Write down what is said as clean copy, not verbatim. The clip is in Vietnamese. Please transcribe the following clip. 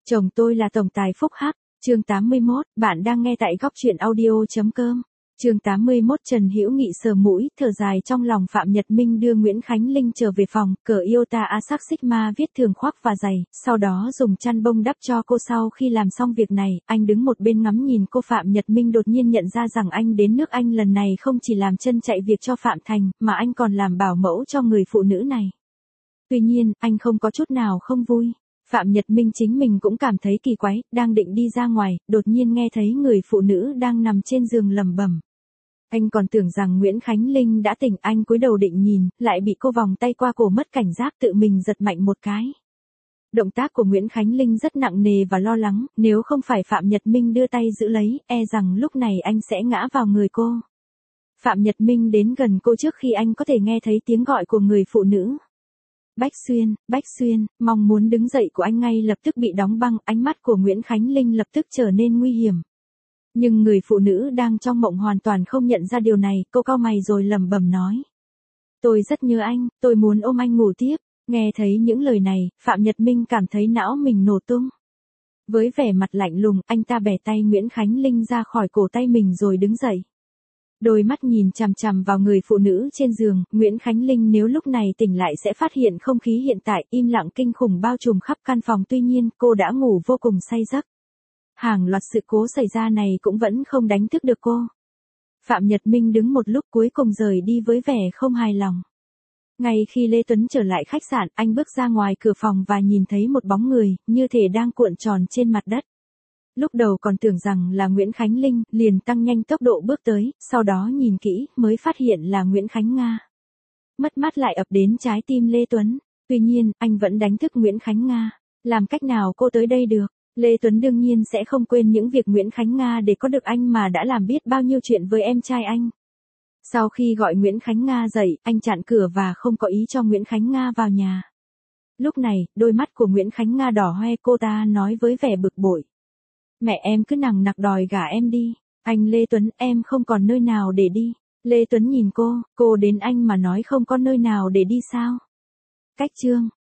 Chồng tôi là tổng tài phúc hắc, chương 81, bạn đang nghe tại góc truyện audio.com. Chương 81 Trần Hữu Nghị sờ mũi, thở dài trong lòng. Phạm Nhật Minh đưa Nguyễn Khánh Linh trở về phòng, cởi Iota Asac Sigma viết thường khoác và giày, sau đó dùng chăn bông đắp cho cô. Sau khi làm xong việc này, anh đứng một bên ngắm nhìn cô. Phạm Nhật Minh đột nhiên nhận ra rằng anh đến nước Anh lần này không chỉ làm chân chạy việc cho Phạm Thành, mà anh còn làm bảo mẫu cho người phụ nữ này. Tuy nhiên, anh không có chút nào không vui. Phạm Nhật Minh chính mình cũng cảm thấy kỳ quái, đang định đi ra ngoài, đột nhiên nghe thấy người phụ nữ đang nằm trên giường lẩm bẩm. Anh còn tưởng rằng Nguyễn Khánh Linh đã tỉnh, anh cúi đầu định nhìn, lại bị cô vòng tay qua cổ, mất cảnh giác tự mình giật mạnh một cái. Động tác của Nguyễn Khánh Linh rất nặng nề và lo lắng, nếu không phải Phạm Nhật Minh đưa tay giữ lấy, e rằng lúc này anh sẽ ngã vào người cô. Phạm Nhật Minh đến gần cô trước khi anh có thể nghe thấy tiếng gọi của người phụ nữ. Bách Xuyên, mong muốn đứng dậy của anh ngay lập tức bị đóng băng, ánh mắt của Nguyễn Khánh Linh lập tức trở nên nguy hiểm. Nhưng người phụ nữ đang trong mộng hoàn toàn không nhận ra điều này, cô cau mày rồi lẩm bẩm nói. Tôi rất nhớ anh, tôi muốn ôm anh ngủ tiếp. Nghe thấy những lời này, Phạm Nhật Minh cảm thấy não mình nổ tung. Với vẻ mặt lạnh lùng, anh ta bẻ tay Nguyễn Khánh Linh ra khỏi cổ tay mình rồi đứng dậy. Đôi mắt nhìn chằm chằm vào người phụ nữ trên giường, Nguyễn Khánh Linh nếu lúc này tỉnh lại sẽ phát hiện không khí hiện tại im lặng kinh khủng bao trùm khắp căn phòng, tuy nhiên cô đã ngủ vô cùng say giấc. Hàng loạt sự cố xảy ra này cũng vẫn không đánh thức được cô. Phạm Nhật Minh đứng một lúc cuối cùng rời đi với vẻ không hài lòng. Ngay khi Lê Tuấn trở lại khách sạn, anh bước ra ngoài cửa phòng và nhìn thấy một bóng người, như thể đang cuộn tròn trên mặt đất. Lúc đầu còn tưởng rằng là Nguyễn Khánh Linh, liền tăng nhanh tốc độ bước tới, sau đó nhìn kỹ, mới phát hiện là Nguyễn Khánh Nga. Mất mát lại ập đến trái tim Lê Tuấn, tuy nhiên, anh vẫn đánh thức Nguyễn Khánh Nga. Làm cách nào cô tới đây được? Lê Tuấn đương nhiên sẽ không quên những việc Nguyễn Khánh Nga để có được anh mà đã làm biết bao nhiêu chuyện với em trai anh. Sau khi gọi Nguyễn Khánh Nga dậy, anh chặn cửa và không có ý cho Nguyễn Khánh Nga vào nhà. Lúc này, đôi mắt của Nguyễn Khánh Nga đỏ hoe, cô ta nói với vẻ bực bội. Mẹ em cứ nằng nặc đòi gả em đi. Anh Lê Tuấn, em không còn nơi nào để đi. Lê Tuấn nhìn cô đến anh mà nói không có nơi nào để đi sao? Cách chương